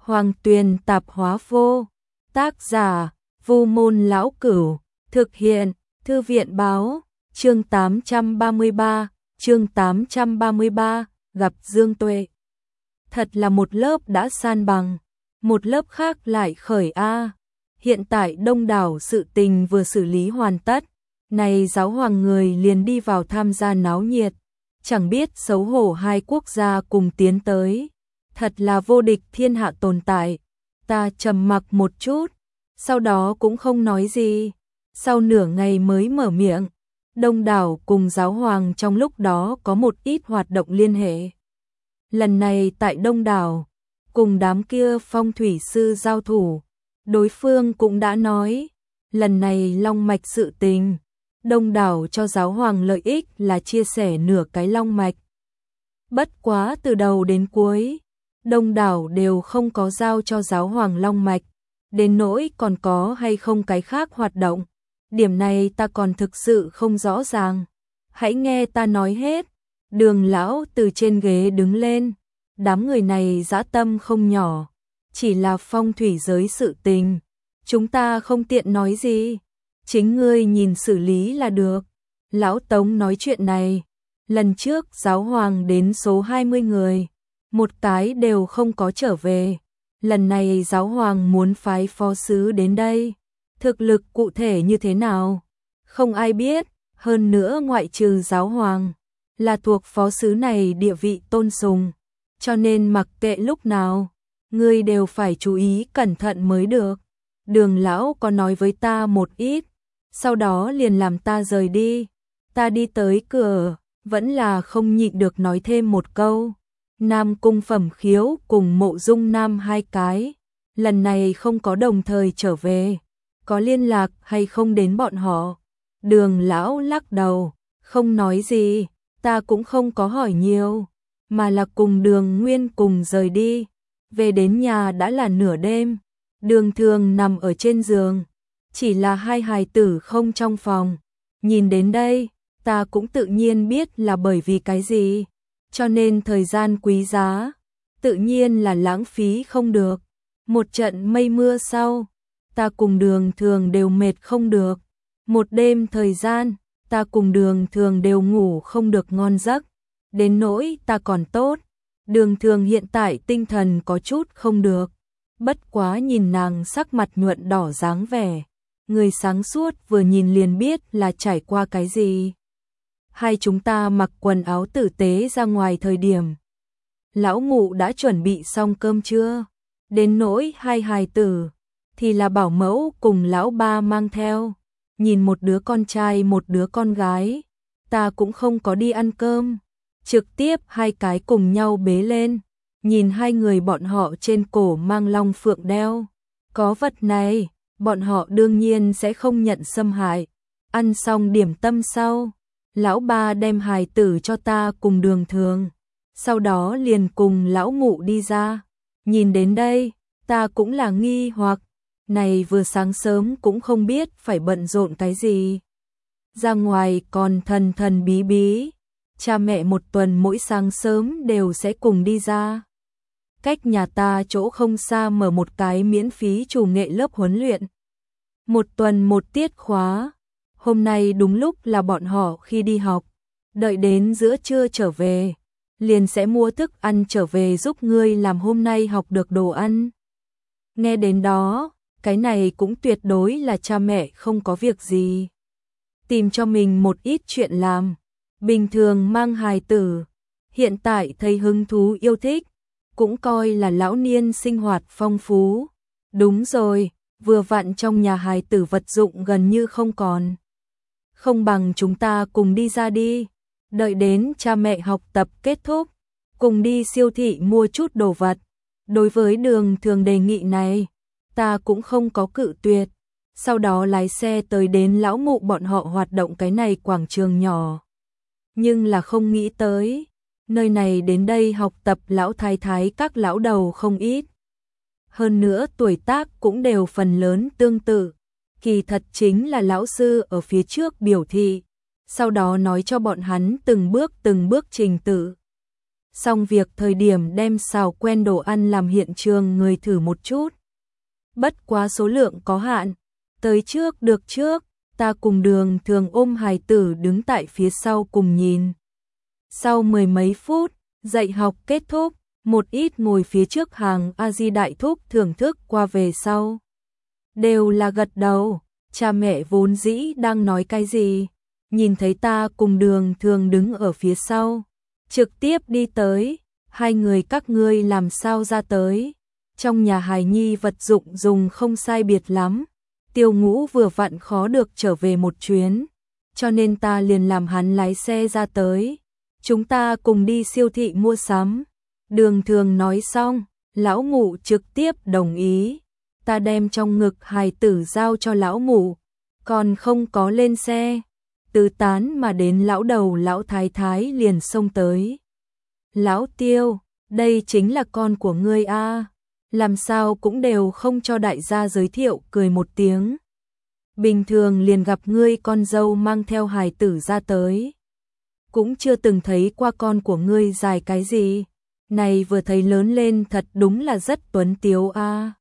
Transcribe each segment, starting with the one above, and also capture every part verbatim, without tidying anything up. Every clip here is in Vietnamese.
Hoàng Tuyền Tạp Hóa Vô. Tác giả: Vu Môn Lão Cửu. Thực hiện: Thư viện Báo. Chương tám trăm ba mươi ba. Chương tám trăm ba mươi ba. Gặp Dương Tuệ. Thật là một lớp đã san bằng, một lớp khác lại khởi a. Hiện tại đông đảo sự tình vừa xử lý hoàn tất, này giáo hoàng người liền đi vào tham gia náo nhiệt, chẳng biết xấu hổ hai quốc gia cùng tiến tới, thật là vô địch thiên hạ tồn tại. Ta trầm mặc một chút, sau đó cũng không nói gì, sau nửa ngày mới mở miệng. Đông đảo cùng giáo hoàng trong lúc đó có một ít hoạt động liên hệ. Lần này tại Đông đảo, cùng đám kia phong thủy sư giao thủ, đối phương cũng đã nói, lần này long mạch sự tình, Đông đảo cho giáo hoàng lợi ích là chia sẻ nửa cái long mạch. Bất quá từ đầu đến cuối, Đông đảo đều không có giao cho giáo hoàng long mạch, đến nỗi còn có hay không cái khác hoạt động. Điểm này ta còn thực sự không rõ ràng. Hãy nghe ta nói hết. Đường lão từ trên ghế đứng lên. Đám người này dã tâm không nhỏ. Chỉ là phong thủy giới sự tình. Chúng ta không tiện nói gì. Chính ngươi nhìn xử lý là được. Lão Tống nói chuyện này. Lần trước giáo hoàng đến số hai mươi người. Một cái đều không có trở về. Lần này giáo hoàng muốn phái phó sứ đến đây. Thực lực cụ thể như thế nào? Không ai biết, hơn nữa ngoại trừ giáo hoàng, là thuộc phó sứ này địa vị tôn sùng, cho nên mặc kệ lúc nào, ngươi đều phải chú ý cẩn thận mới được. Đường lão có nói với ta một ít, sau đó liền làm ta rời đi. Ta đi tới cửa, vẫn là không nhịn được nói thêm một câu. Nam Cung Phẩm Khiếu cùng Mộ Dung Nam hai cái, lần này không có đồng thời trở về. Có liên lạc hay không đến bọn họ? Đường lão lắc đầu, không nói gì, ta cũng không có hỏi nhiều, mà là cùng Đường Nguyên cùng rời đi. Về đến nhà đã là nửa đêm, Đường Thường nằm ở trên giường, chỉ là hai hài tử không trong phòng. Nhìn đến đây, ta cũng tự nhiên biết là bởi vì cái gì, cho nên thời gian quý giá, tự nhiên là lãng phí không được. Một trận mây mưa sau, ta cùng Đường Thường đều mệt không được. Một đêm thời gian, ta cùng Đường Thường đều ngủ không được ngon giấc. Đến nỗi ta còn tốt. Đường Thường hiện tại tinh thần có chút không được. Bất quá nhìn nàng sắc mặt nhuận đỏ dáng vẻ. Người sáng suốt vừa nhìn liền biết là trải qua cái gì. Hai chúng ta mặc quần áo tử tế ra ngoài thời điểm. Lão Ngụ đã chuẩn bị xong cơm trưa. Đến nỗi hai hài tử thì là bảo mẫu cùng lão ba mang theo, nhìn một đứa con trai một đứa con gái, ta cũng không có đi ăn cơm, trực tiếp hai cái cùng nhau bế lên, nhìn hai người bọn họ trên cổ mang long phượng đeo, có vật này, bọn họ đương nhiên sẽ không nhận xâm hại. Ăn xong điểm tâm sau, lão ba đem hài tử cho ta cùng Đường Thường, sau đó liền cùng lão Ngụ đi ra. Nhìn đến đây, ta cũng là nghi hoặc, này vừa sáng sớm cũng không biết phải bận rộn cái gì. Ra ngoài còn thần thần bí bí, cha mẹ một tuần mỗi sáng sớm đều sẽ cùng đi ra. Cách nhà ta chỗ không xa mở một cái miễn phí chủ nghệ lớp huấn luyện. Một tuần một tiết khóa, hôm nay đúng lúc là bọn họ khi đi học, đợi đến giữa trưa trở về, liền sẽ mua thức ăn trở về giúp ngươi làm hôm nay học được đồ ăn. Nghe đến đó, cái này cũng tuyệt đối là cha mẹ không có việc gì. Tìm cho mình một ít chuyện làm, bình thường mang hài tử, hiện tại thấy hứng thú yêu thích, cũng coi là lão niên sinh hoạt phong phú. Đúng rồi, vừa vặn trong nhà hài tử vật dụng gần như không còn. Không bằng chúng ta cùng đi ra đi, đợi đến cha mẹ học tập kết thúc, cùng đi siêu thị mua chút đồ vật. Đối với Đường Thường đề nghị này, ta cũng không có cự tuyệt. Sau đó lái xe tới đến lão Mụ bọn họ hoạt động cái này quảng trường nhỏ. Nhưng là không nghĩ tới, nơi này đến đây học tập lão thái thái các lão đầu không ít. Hơn nữa tuổi tác cũng đều phần lớn tương tự. Kỳ thật chính là lão sư ở phía trước biểu thị, sau đó nói cho bọn hắn từng bước từng bước trình tự. xong việc thời điểm đem xào quen đồ ăn làm hiện trường người thử một chút. Bất quá số lượng có hạn, tới trước được trước, ta cùng Đường Thường ôm hài tử đứng tại phía sau cùng nhìn. Sau mười mấy phút, dạy học kết thúc, một ít ngồi phía trước hàng A Di đại thúc thưởng thức qua về sau. Đều là gật đầu, cha mẹ vốn dĩ đang nói cái gì, nhìn thấy ta cùng Đường Thường đứng ở phía sau, trực tiếp đi tới, hai người các ngươi làm sao ra tới, trong nhà hài nhi vật dụng dùng không sai biệt lắm, Tiêu Ngũ vừa vặn khó được trở về một chuyến, cho nên ta liền làm hắn lái xe ra tới, chúng ta cùng đi siêu thị mua sắm. Đường Thường nói xong, lão Ngũ trực tiếp đồng ý, ta đem trong ngực hài tử giao cho lão Ngũ, còn không có lên xe, từ tán mà đến lão đầu lão thái thái liền xông tới. Lão Tiêu, đây chính là con của ngươi a, làm sao cũng đều không cho đại gia giới thiệu, cười một tiếng. Bình thường liền gặp ngươi con dâu mang theo hài tử ra tới, cũng chưa từng thấy qua con của ngươi dài cái gì, này vừa thấy lớn lên thật đúng là rất tuấn tiếu a.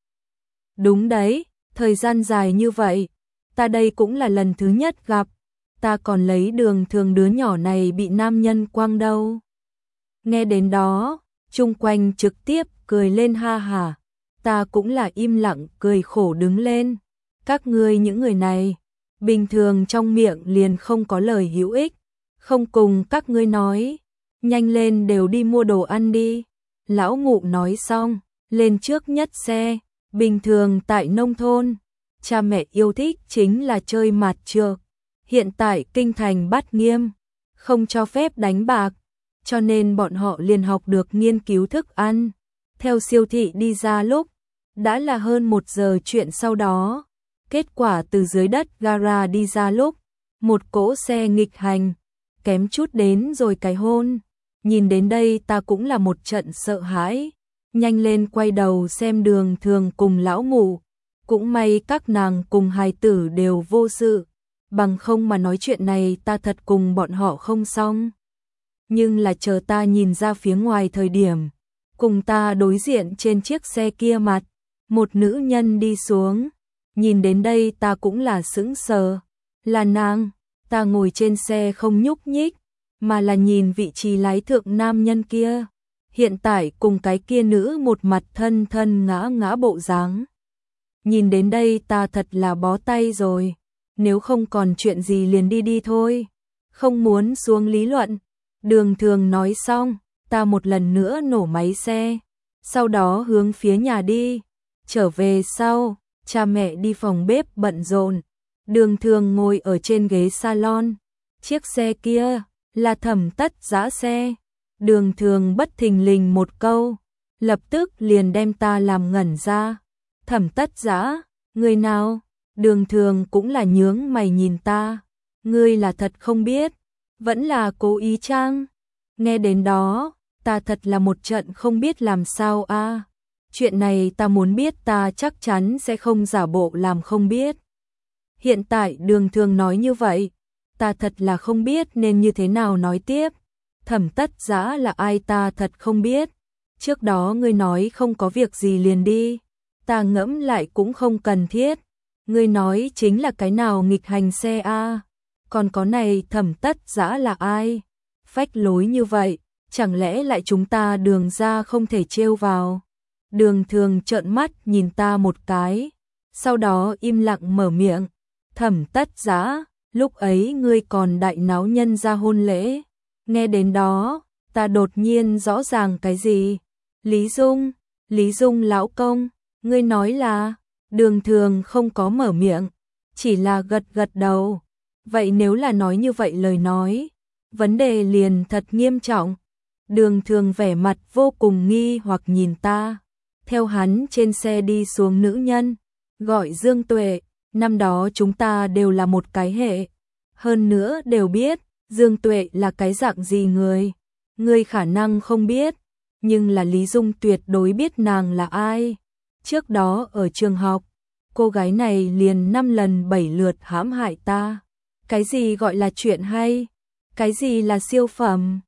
Đúng đấy, thời gian dài như vậy, ta đây cũng là lần thứ nhất gặp, ta còn lấy Đường Thường đứa nhỏ này bị nam nhân quăng đâu. Nghe đến đó, chung quanh trực tiếp cười lên ha hả, ta cũng là im lặng cười khổ đứng lên. Các ngươi những người này, bình thường trong miệng liền không có lời hữu ích, không cùng các ngươi nói, nhanh lên đều đi mua đồ ăn đi. Lão Ngũ nói xong, lên trước nhất xe, bình thường tại nông thôn, cha mẹ yêu thích chính là chơi mạt trược, hiện tại kinh thành bắt nghiêm, không cho phép đánh bạc, cho nên bọn họ liền học được nghiên cứu thức ăn. Theo siêu thị đi ra lúc, đã là hơn một giờ chuyện sau đó, kết quả từ dưới đất gara đi ra lúc, một cỗ xe nghịch hành, kém chút đến rồi cái hôn. Nhìn đến đây ta cũng là một trận sợ hãi, nhanh lên quay đầu xem Đường Thường cùng lão Ngũ, cũng may các nàng cùng hài tử đều vô sự, bằng không mà nói chuyện này ta thật cùng bọn họ không xong. Nhưng là chờ ta nhìn ra phía ngoài thời điểm, cùng ta đối diện trên chiếc xe kia mặt, một nữ nhân đi xuống, nhìn đến đây ta cũng là sững sờ, là nàng. Ta ngồi trên xe không nhúc nhích, mà là nhìn vị trí lái thượng nam nhân kia, hiện tại cùng cái kia nữ một mặt thân thân ngã ngã bộ dáng. Nhìn đến đây ta thật là bó tay rồi, nếu không còn chuyện gì liền đi đi thôi, không muốn xuống lý luận. Đường Thường nói xong, ta một lần nữa nổ máy xe, sau đó hướng phía nhà đi. Trở về sau, cha mẹ đi phòng bếp bận rộn, Đường Thường ngồi ở trên ghế salon, chiếc xe kia là Thẩm Tất Dã xe. Đường Thường bất thình lình một câu, lập tức liền đem ta làm ngẩn ra. Thẩm Tất Dã, người nào? Đường Thường cũng là nhướng mày nhìn ta, ngươi là thật không biết, vẫn là cố ý chăng? Nghe đến đó, ta thật là một trận không biết làm sao a. À. Chuyện này ta muốn biết ta chắc chắn sẽ không giả bộ làm không biết. Hiện tại Đường Thường nói như vậy, ta thật là không biết nên như thế nào nói tiếp. Thẩm Tất Dã là ai ta thật không biết. Trước đó ngươi nói không có việc gì liền đi, ta ngẫm lại cũng không cần thiết. Ngươi nói chính là cái nào nghịch hành xe a? À? Còn có này Thẩm Tất Dã là ai? Phách lối như vậy, chẳng lẽ lại chúng ta Đường ra không thể trêu vào? Đường Thường trợn mắt nhìn ta một cái, sau đó im lặng mở miệng. Thẩm Tất Dã, lúc ấy ngươi còn đại náo nhân ra hôn lễ. Nghe đến đó, ta đột nhiên rõ ràng cái gì? Lý Dung, Lý Dung lão công, ngươi nói là? Đường Thường không có mở miệng, chỉ là gật gật đầu. Vậy nếu là nói như vậy lời nói, vấn đề liền thật nghiêm trọng. Đường Thường vẻ mặt vô cùng nghi hoặc nhìn ta. Theo hắn trên xe đi xuống nữ nhân, gọi Dương Tuệ, năm đó chúng ta đều là một cái hệ. Hơn nữa đều biết, Dương Tuệ là cái dạng gì người. Ngươi khả năng không biết, nhưng là Lý Dung tuyệt đối biết nàng là ai. Trước đó ở trường học, cô gái này liền năm lần bảy lượt hãm hại ta. Cái gì gọi là chuyện hay? Cái gì là siêu phẩm?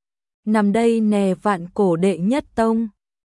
nằm đây nè vạn cổ đệ nhất tông.